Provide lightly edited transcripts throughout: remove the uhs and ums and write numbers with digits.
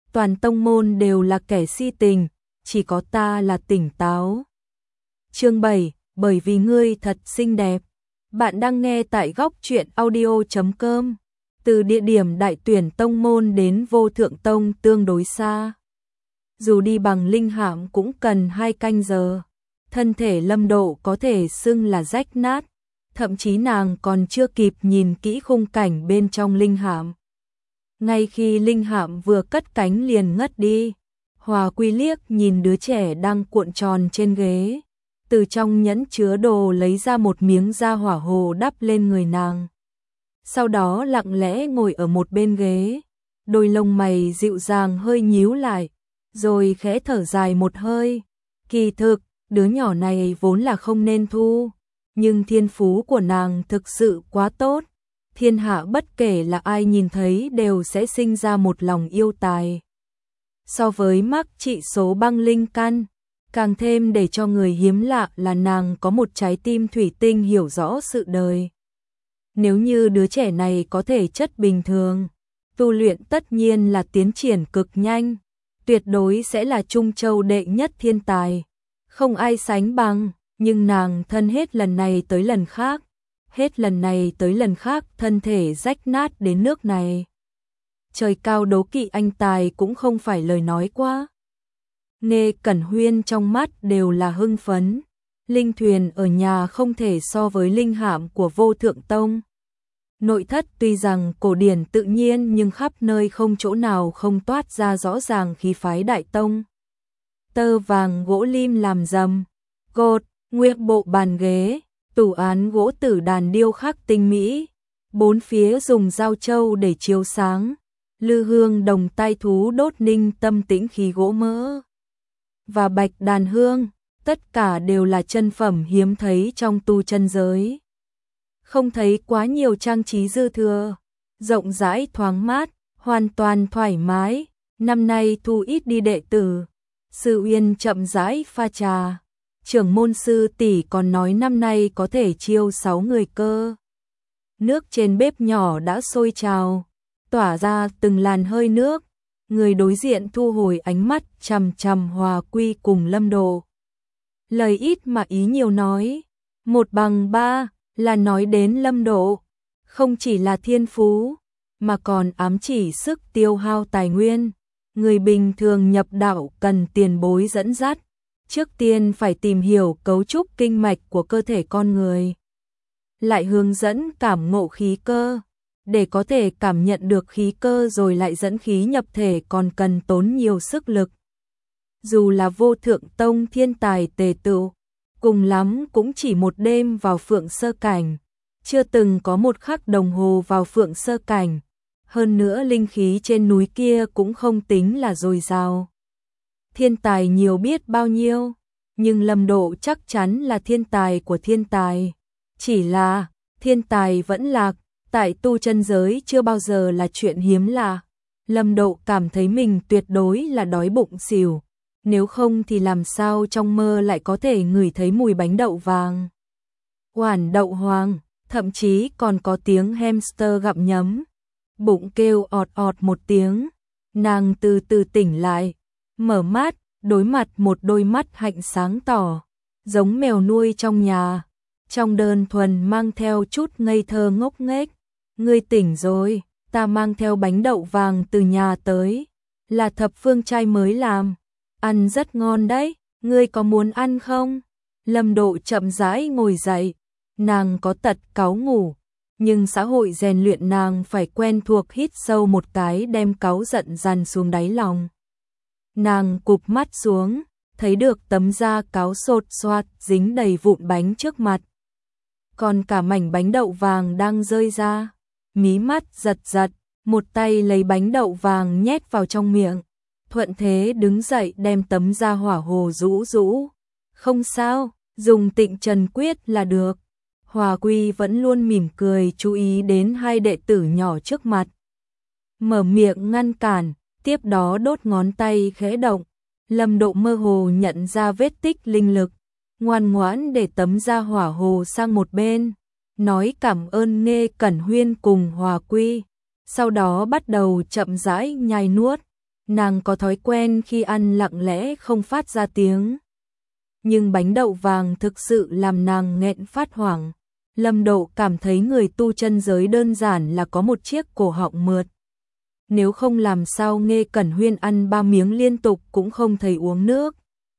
toàn tông môn đều là kẻ si tình, chỉ có ta là tỉnh táo. Chương 7, bởi vì ngươi thật xinh đẹp. Bạn đang nghe tại góc truyện audio.com. Từ địa điểm đại tuyển tông môn đến Vô Thượng Tông tương đối xa. Dù đi bằng linh hạm cũng cần 2 canh giờ. Thân thể Lâm Độ có thể xưng là rách nát, thậm chí nàng còn chưa kịp nhìn kỹ khung cảnh bên trong linh hạm. Ngay khi linh hạm vừa cất cánh liền ngất đi, Hòa Quy liếc nhìn đứa trẻ đang cuộn tròn trên ghế, từ trong nhẫn chứa đồ lấy ra một miếng da hỏa hồ đắp lên người nàng. Sau đó lặng lẽ ngồi ở một bên ghế, đôi lông mày dịu dàng hơi nhíu lại, rồi khẽ thở dài một hơi. Kỳ thực, đứa nhỏ này vốn là không nên thu, nhưng thiên phú của nàng thực sự quá tốt. Thiên hạ bất kể là ai nhìn thấy đều sẽ sinh ra một lòng yêu tài. So với mắc trị số băng linh căn, càng thêm để cho người hiếm lạ là nàng có một trái tim thủy tinh hiểu rõ sự đời. Nếu như đứa trẻ này có thể chất bình thường, tu luyện tất nhiên là tiến triển cực nhanh, tuyệt đối sẽ là Trung Châu đệ nhất thiên tài, không ai sánh bằng, nhưng nàng thân hết lần này tới lần khác, hết lần này tới lần khác thân thể rách nát đến nước này. Trời cao đố kỵ anh tài cũng không phải lời nói quá. Nghe Cẩn Huyên trong mắt đều là hưng phấn, linh thuyền ở nhà không thể so với linh hạm của Vô Thượng Tông. Nội thất tuy rằng cổ điển tự nhiên nhưng khắp nơi không chỗ nào không toát ra rõ ràng khí phái đại tông. Tơ vàng gỗ lim làm rầm, cột, nguyên bộ bàn ghế, tủ án gỗ tử đàn điêu khắc tinh mỹ, bốn phía dùng dao trâu để chiếu sáng, lư hương đồng tai thú đốt ninh tâm tĩnh khí gỗ mỡ và bạch đàn hương, tất cả đều là chân phẩm hiếm thấy trong tu chân giới. Không thấy quá nhiều trang trí dư thừa, rộng rãi thoáng mát, hoàn toàn thoải mái. Năm nay thu ít đi đệ tử, sư Uyên chậm rãi pha trà. Trưởng môn sư tỷ còn nói năm nay có thể chiêu 6 người cơ. Nước trên bếp nhỏ đã sôi trào, tỏa ra từng làn hơi nước. Người đối diện thu hồi ánh mắt chằm chằm Hòa Quy cùng Lâm Độ. Lời ít mà ý nhiều nói, 1/3 là nói đến Lâm Độ, không chỉ là thiên phú, mà còn ám chỉ sức tiêu hao tài nguyên. Người bình thường nhập đạo cần tiền bối dẫn dắt, trước tiên phải tìm hiểu cấu trúc kinh mạch của cơ thể con người, lại hướng dẫn cảm ngộ khí cơ. Để có thể cảm nhận được khí cơ rồi lại dẫn khí nhập thể còn cần tốn nhiều sức lực. Dù là Vô Thượng Tông thiên tài tề tựu, cùng lắm cũng chỉ một đêm vào Phượng Sơ Cảnh, chưa từng có một khắc đồng hồ vào Phượng Sơ Cảnh. Hơn nữa linh khí trên núi kia cũng không tính là dồi dào. Thiên tài nhiều biết bao nhiêu, nhưng Lâm Độ chắc chắn là thiên tài của thiên tài. Chỉ là, thiên tài vẫn lạc, tại tu chân giới chưa bao giờ là chuyện hiếm lạ. Lâm Độ cảm thấy mình tuyệt đối là đói bụng xỉu, nếu không thì làm sao trong mơ lại có thể ngửi thấy mùi bánh đậu vàng, quả đậu hoàng, thậm chí còn có tiếng hamster gặm nhấm. Bụng kêu ọt ọt một tiếng, nàng từ từ tỉnh lại, mở mắt, đối mặt một đôi mắt hạnh sáng tỏ, giống mèo nuôi trong nhà, trong đơn thuần mang theo chút ngây thơ ngốc nghếch. Ngươi tỉnh rồi, ta mang theo bánh đậu vàng từ nhà tới, là thập phương trai mới làm, ăn rất ngon đấy, ngươi có muốn ăn không? Lâm Độ chậm rãi ngồi dậy, nàng có tật cáu ngủ, nhưng xã hội rèn luyện nàng phải quen thuộc hít sâu một cái đem cáu giận dằn xuống đáy lòng. Nàng cụp mắt xuống, thấy được tấm da cáo sột soạt dính đầy vụn bánh trước mặt, còn cả mảnh bánh đậu vàng đang rơi ra. Mí mắt giật giật, một tay lấy bánh đậu vàng nhét vào trong miệng, thuận thế đứng dậy đem tấm da hỏa hồ rũ rũ. Không sao, dùng Tịnh Trần Quyết là được. Hòa Quy vẫn luôn mỉm cười chú ý đến hai đệ tử nhỏ trước mặt. Mở miệng ngăn cản, tiếp đó đốt ngón tay khẽ động. Lâm Độ mơ hồ nhận ra vết tích linh lực, ngoan ngoãn để tấm da hỏa hồ sang một bên, nói cảm ơn Nghe Cẩn Huyên cùng Hòa Quy, sau đó bắt đầu chậm rãi nhai nuốt. Nàng có thói quen khi ăn lặng lẽ không phát ra tiếng. Nhưng bánh đậu vàng thực sự làm nàng nghẹn phát hoảng. Lâm Độ cảm thấy người tu chân giới đơn giản là có một chiếc cổ họng mượt. Nếu không làm sao Nghê Cẩn Huyên ăn 3 miếng liên tục cũng không thấy uống nước.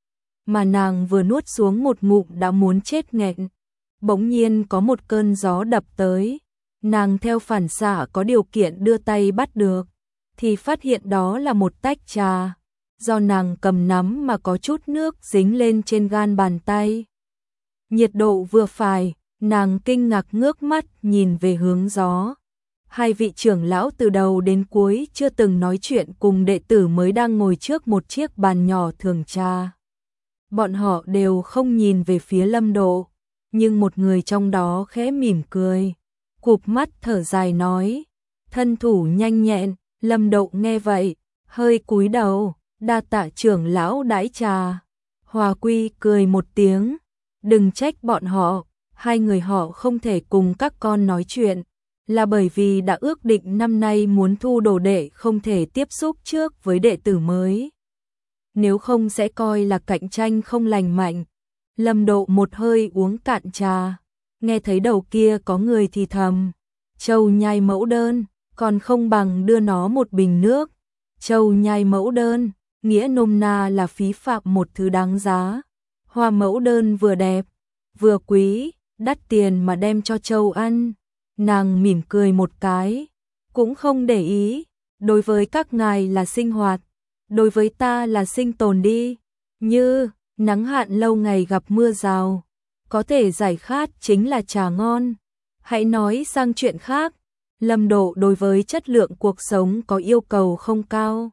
Mà nàng vừa nuốt xuống một ngụm đã muốn chết nghẹn. Bỗng nhiên có một cơn gió đập tới. Nàng theo phản xạ có điều kiện đưa tay bắt được. Thì phát hiện đó là một tách trà. Do nàng cầm nắm mà có chút nước dính lên trên gan bàn tay. Nhiệt độ vừa phải, nàng kinh ngạc ngước mắt nhìn về hướng gió. Hai vị trưởng lão từ đầu đến cuối chưa từng nói chuyện cùng đệ tử mới đang ngồi trước một chiếc bàn nhỏ thưởng trà. Bọn họ đều không nhìn về phía Lâm Độ, nhưng một người trong đó khẽ mỉm cười, cụp mắt thở dài nói, thân thủ nhanh nhẹn. Lâm Độ nghe vậy, hơi cúi đầu, đa tạ trưởng lão đãi trà. Hòa Quy cười một tiếng, đừng trách bọn họ, hai người họ không thể cùng các con nói chuyện, là bởi vì đã ước định năm nay muốn thu đồ đệ không thể tiếp xúc trước với đệ tử mới. Nếu không sẽ coi là cạnh tranh không lành mạnh. Lâm Độ một hơi uống cạn trà, nghe thấy đầu kia có người thì thầm, Châu nhai mẫu đơn, còn không bằng đưa nó một bình nước. Châu nhai mẫu đơn, nghĩa nôm na là phí phạm một thứ đáng giá. Hoa mẫu đơn vừa đẹp, vừa quý, đắt tiền mà đem cho Châu ăn. Nàng mỉm cười một cái, cũng không để ý, đối với các ngài là sinh hoạt, đối với ta là sinh tồn đi. Như nắng hạn lâu ngày gặp mưa rào, có thể giải khát chính là trà ngon. Hãy nói sang chuyện khác. Lâm Độ đối với chất lượng cuộc sống có yêu cầu không cao.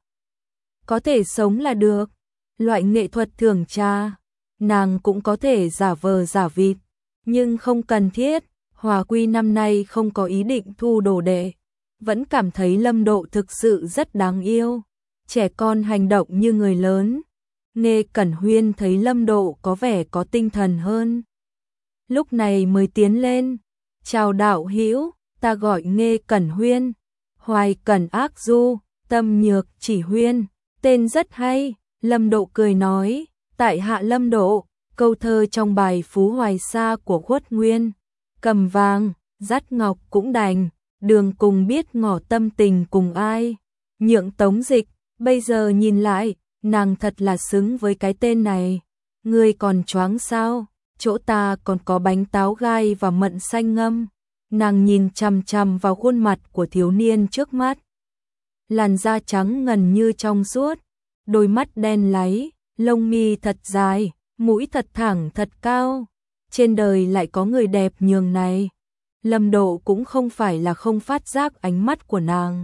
Có thể sống là được. Loại nghệ thuật thưởng trà, nàng cũng có thể giả vờ giả vịt, nhưng không cần thiết. Hòa Quy năm nay không có ý định thu đồ đệ, vẫn cảm thấy Lâm Độ thực sự rất đáng yêu. Trẻ con hành động như người lớn. Nghê Cẩn Huyên thấy Lâm Độ có vẻ có tinh thần hơn, lúc này mới tiến lên, chào đạo hữu. Ta gọi Nghê Cẩn Huyên, Hoài Cẩn Ác Du, Tâm Nhược Chỉ Huyên, tên rất hay. Lâm Độ cười nói, tại hạ Lâm Độ, câu thơ trong bài Phú Hoài Sa của Khuất Nguyên, cầm vàng, dắt ngọc cũng đành, đường cùng biết ngỏ tâm tình cùng ai. Nhượng Tống Dịch, bây giờ nhìn lại, nàng thật là xứng với cái tên này. Ngươi còn choáng sao, chỗ ta còn có bánh táo gai và mận xanh ngâm. Nàng nhìn chằm chằm vào khuôn mặt của thiếu niên trước mắt. Làn da trắng ngần như trong suốt, đôi mắt đen láy, lông mi thật dài, mũi thật thẳng thật cao. Trên đời lại có người đẹp nhường này. Lâm Độ cũng không phải là không phát giác ánh mắt của nàng.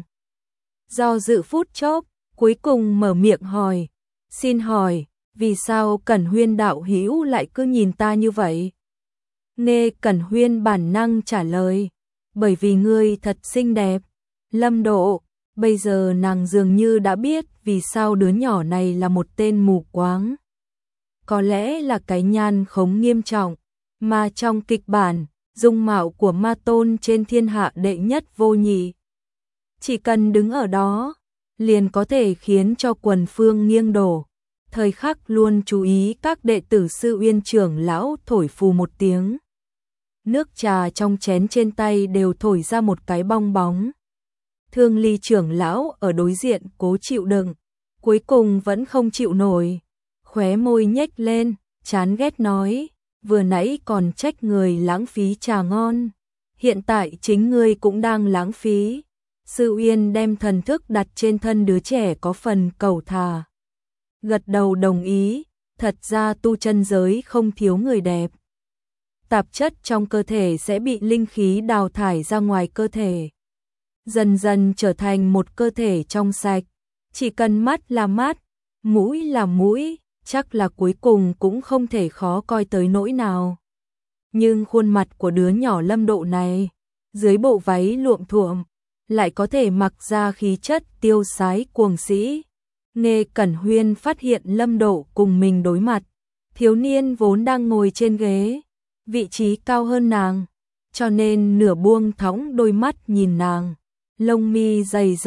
Do dự phút chốc, cuối cùng mở miệng hỏi, xin hỏi, vì sao Cẩn Huyên đạo hữu lại cứ nhìn ta như vậy? Nghê Cẩn Huyên bản năng trả lời, bởi vì ngươi thật xinh đẹp. Lâm Độ, bây giờ nàng dường như đã biết vì sao đứa nhỏ này là một tên mù quáng. Có lẽ là cái nhan khống nghiêm trọng, mà trong kịch bản, dung mạo của ma tôn trên thiên hạ đệ nhất vô nhị. Chỉ cần đứng ở đó, liền có thể khiến cho quần phương nghiêng đổ. Thời khắc luôn chú ý các đệ tử Sư Uyên trưởng lão thổi phù một tiếng. Nước trà trong chén trên tay đều thổi ra một cái bong bóng. Thương Ly trưởng lão ở đối diện cố chịu đựng, cuối cùng vẫn không chịu nổi. Khóe môi nhếch lên, chán ghét nói, vừa nãy còn trách người lãng phí trà ngon. Hiện tại chính ngươi cũng đang lãng phí. Sư Uyên đem thần thức đặt trên thân đứa trẻ có phần cầu thả. Gật đầu đồng ý, thật ra tu chân giới không thiếu người đẹp. Tạp chất trong cơ thể sẽ bị linh khí đào thải ra ngoài cơ thể, dần dần trở thành một cơ thể trong sạch. Chỉ cần mắt là mắt, mũi là mũi, chắc là cuối cùng cũng không thể khó coi tới nỗi nào. Nhưng khuôn mặt của đứa nhỏ Lâm Độ này, dưới bộ váy luộm thuộm, lại có thể mặc ra khí chất tiêu sái cuồng sĩ. Nghê Cẩn Huyên phát hiện Lâm Độ cùng mình đối mặt, thiếu niên vốn đang ngồi trên ghế, vị trí cao hơn nàng, cho nên nửa buông thõng đôi mắt nhìn nàng, lông mi dày rậm,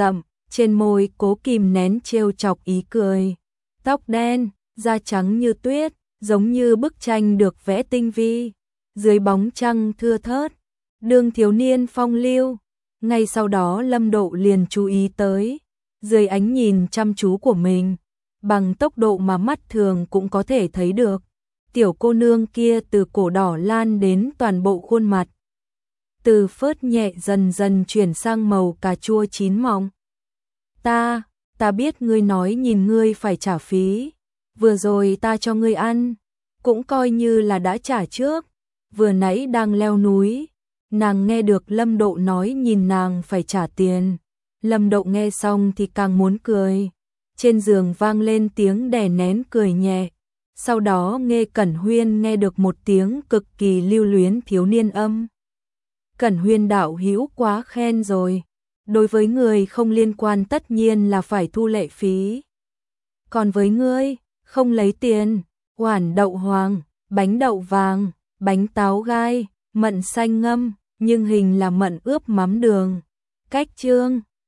trên môi cố kìm nén trêu chọc ý cười. Tóc đen, da trắng như tuyết, giống như bức tranh được vẽ tinh vi, dưới bóng trăng thưa thớt, đường thiếu niên phong lưu. Ngay sau đó Lâm Độ liền chú ý tới, dưới ánh nhìn chăm chú của mình, bằng tốc độ mà mắt thường cũng có thể thấy được, tiểu cô nương kia từ cổ đỏ lan đến toàn bộ khuôn mặt, từ phớt nhẹ dần dần chuyển sang màu cà chua chín mọng. Ta biết ngươi nói nhìn ngươi phải trả phí, vừa rồi ta cho ngươi ăn, cũng coi như là đã trả trước, vừa nãy đang leo núi, nàng nghe được Lâm Độ nói nhìn nàng phải trả tiền. Lâm Độ nghe xong thì càng muốn cười, trên giường vang lên tiếng đè nén cười nhẹ, sau đó Nghê Cẩn Huyên nghe được một tiếng cực kỳ lưu luyến thiếu niên âm. Cẩn Huyên đạo hữu quá khen rồi, đối với người không liên quan tất nhiên là phải thu lệ phí. Còn với ngươi, không lấy tiền, oản đậu hoàng, bánh đậu vàng, bánh táo gai, mận xanh ngâm, nhưng hình là mận ướp mắm đường. Cách chương